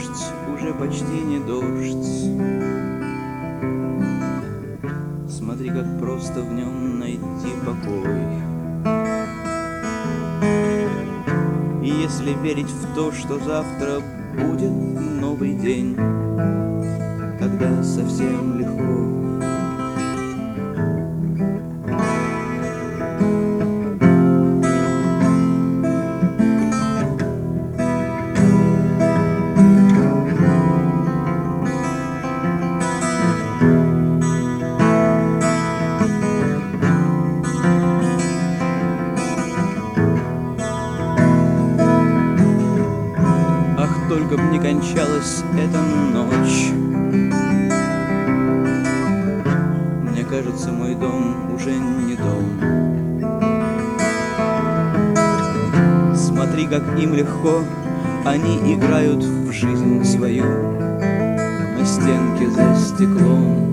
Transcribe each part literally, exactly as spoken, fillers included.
дождь уже почти не дождь. Смотри, как просто в нем найти покой. И если верить в то, что завтра будет новый день, тогда совсем легко. Только б не кончалась эта ночь. Мне кажется, мой дом уже не дом. Смотри, как им легко, они играют в жизнь свою на стенке за стеклом.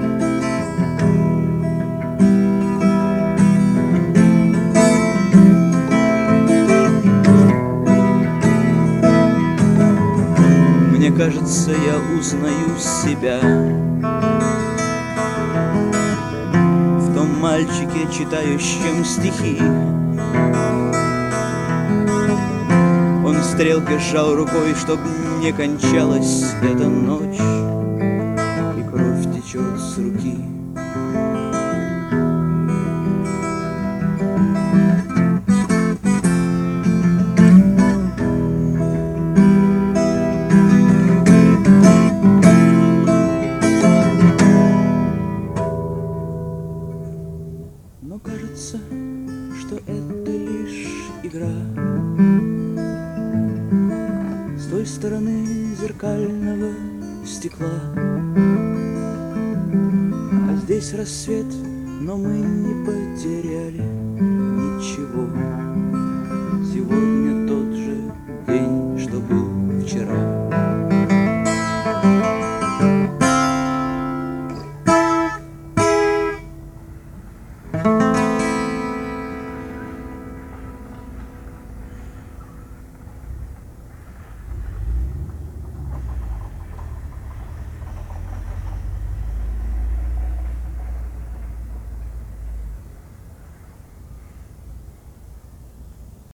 Мне кажется, я узнаю себя в том мальчике, читающем стихи. Он стрелкой сжал рукой, чтоб не кончалась эта ночь, и кровь течет с руки. Но кажется, что это лишь игра. С той стороны зеркального стекла. А здесь рассвет, но мы не потеряли ничего сегодня.